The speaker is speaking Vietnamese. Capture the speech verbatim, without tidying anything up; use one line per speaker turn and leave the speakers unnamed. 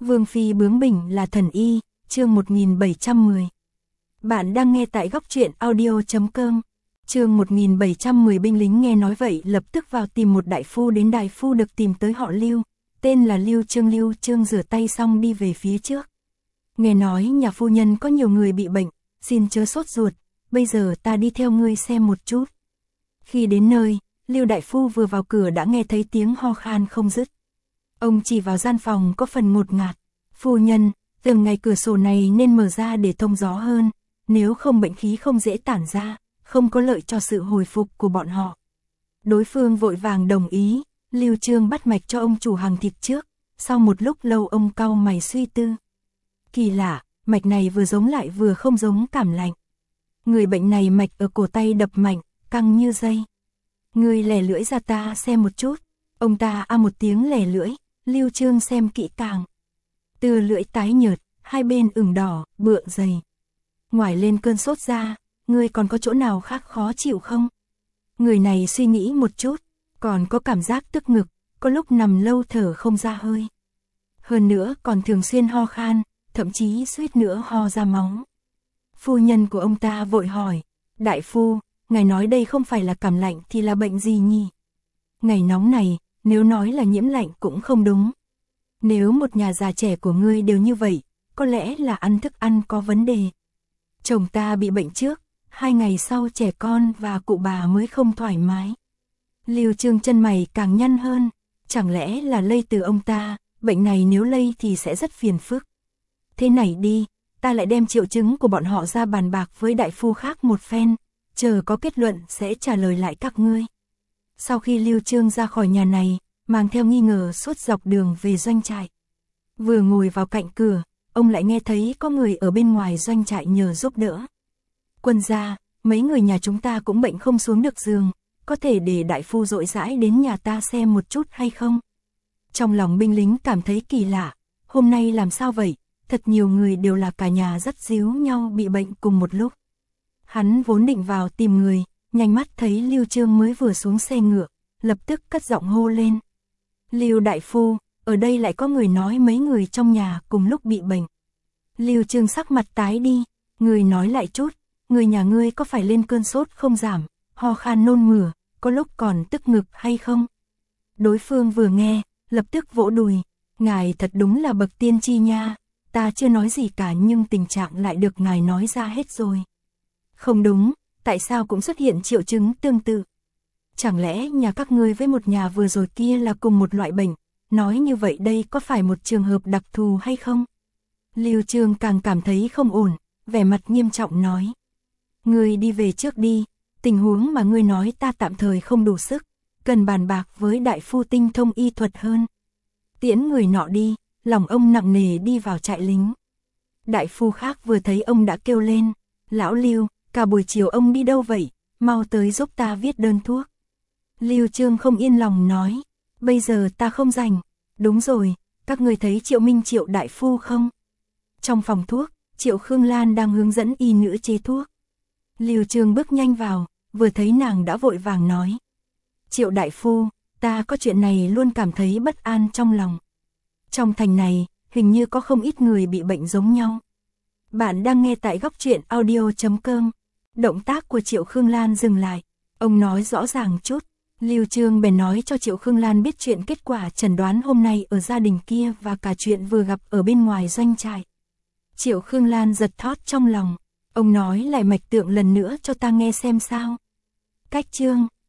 Vương phi bướng bỉnh là thần y, chương một nghìn bảy trăm mười. Bạn đang nghe tại góc truyện audio chấm com. Chương một nghìn bảy trăm mười. Binh lính nghe nói vậy lập tức vào tìm một đại phu. Đến đại phu được tìm tới họ Lưu, tên là Lưu Trương. Lưu Trương rửa tay xong đi về phía trước. Nghe nói nhà phu nhân có nhiều người bị bệnh, xin chớ sốt ruột, bây giờ ta đi theo ngươi xem một chút. Khi đến nơi, Lưu đại phu vừa vào cửa đã nghe thấy tiếng ho khan không dứt. Ông chỉ vào gian phòng có phần ngột ngạt. Phu nhân, từng ngày cửa sổ này nên mở ra để thông gió hơn, nếu không bệnh khí không dễ tản ra, không có lợi cho sự hồi phục của bọn họ. Đối phương vội vàng đồng ý. Lưu Trương bắt mạch cho ông chủ hàng thịt trước, sau một lúc lâu ông cau mày suy tư. Kỳ lạ, mạch này vừa giống lại vừa không giống cảm lạnh. Người bệnh này mạch ở cổ tay đập mạnh, căng như dây. Ngươi lẻ lưỡi ra ta xem một chút. Ông ta a một tiếng lẻ lưỡi. Lưu Trương xem kỹ càng. Từ lưỡi tái nhợt, hai bên ửng đỏ, bựa dày. Ngoài lên cơn sốt ra, ngươi còn có chỗ nào khác khó chịu không? Người này suy nghĩ một chút, còn có cảm giác tức ngực, có lúc nằm lâu thở không ra hơi. Hơn nữa còn thường xuyên ho khan, thậm chí suýt nữa ho ra máu. Phu nhân của ông ta vội hỏi, đại phu, ngài nói đây không phải là cảm lạnh thì là bệnh gì nhỉ? Ngày nóng này, nếu nói là nhiễm lạnh cũng không đúng. Nếu một nhà già trẻ của ngươi đều như vậy, có lẽ là ăn thức ăn có vấn đề. Chồng ta bị bệnh trước, hai ngày sau trẻ con và cụ bà mới không thoải mái. Lưu Trương chân mày càng nhăn hơn, chẳng lẽ là lây từ ông ta, bệnh này nếu lây thì sẽ rất phiền phức. Thế này đi, ta lại đem triệu chứng của bọn họ ra bàn bạc với đại phu khác một phen, chờ có kết luận sẽ trả lời lại các ngươi. Sau khi Lưu Trương ra khỏi nhà này, mang theo nghi ngờ suốt dọc đường về doanh trại. Vừa ngồi vào cạnh cửa, ông lại nghe thấy có người ở bên ngoài doanh trại nhờ giúp đỡ. Quân gia, mấy người nhà chúng ta cũng bệnh không xuống được giường, có thể để đại phu rỗi rãi đến nhà ta xem một chút hay không? Trong lòng binh lính cảm thấy kỳ lạ, hôm nay làm sao vậy? Thật nhiều người đều là cả nhà dắt díu nhau bị bệnh cùng một lúc. Hắn vốn định vào tìm người, nhanh mắt thấy Lưu Trương mới vừa xuống xe ngựa, lập tức cất giọng hô lên. Lưu đại phu, ở đây lại có người nói mấy người trong nhà cùng lúc bị bệnh. Lưu Trương sắc mặt tái đi, người nói lại chút, người nhà ngươi có phải lên cơn sốt không giảm, ho khan nôn mửa, có lúc còn tức ngực hay không? Đối phương vừa nghe, lập tức vỗ đùi, ngài thật đúng là bậc tiên tri nha, ta chưa nói gì cả nhưng tình trạng lại được ngài nói ra hết rồi. Không đúng, tại sao cũng xuất hiện triệu chứng tương tự? Chẳng lẽ nhà các ngươi với một nhà vừa rồi kia là cùng một loại bệnh, nói như vậy đây có phải một trường hợp đặc thù hay không? Lưu Trương càng cảm thấy không ổn, vẻ mặt nghiêm trọng nói. Ngươi đi về trước đi, tình huống mà ngươi nói ta tạm thời không đủ sức, cần bàn bạc với đại phu tinh thông y thuật hơn. Tiễn người nọ đi, lòng ông nặng nề đi vào trại lính. Đại phu khác vừa thấy ông đã kêu lên, lão Lưu, cả buổi chiều ông đi đâu vậy, mau tới giúp ta viết đơn thuốc. Lưu Trương không yên lòng nói, bây giờ ta không rảnh. Đúng rồi, các người thấy Triệu Minh Triệu đại phu không? Trong phòng thuốc, Triệu Khương Lan đang hướng dẫn y nữ chế thuốc. Lưu Trương bước nhanh vào, vừa thấy nàng đã vội vàng nói. Triệu đại phu, ta có chuyện này luôn cảm thấy bất an trong lòng. Trong thành này, hình như có không ít người bị bệnh giống nhau. Bạn đang nghe tại góc truyện audio chấm com. Động tác của Triệu Khương Lan dừng lại, ông nói rõ ràng chút. Lưu Trương bèn nói cho Triệu Khương Lan biết chuyện kết quả chẩn đoán hôm nay ở gia đình kia và cả chuyện vừa gặp ở bên ngoài doanh trại. Triệu Khương Lan giật thót trong lòng, ông nói lại mạch tượng lần nữa cho ta nghe xem sao. Cách chương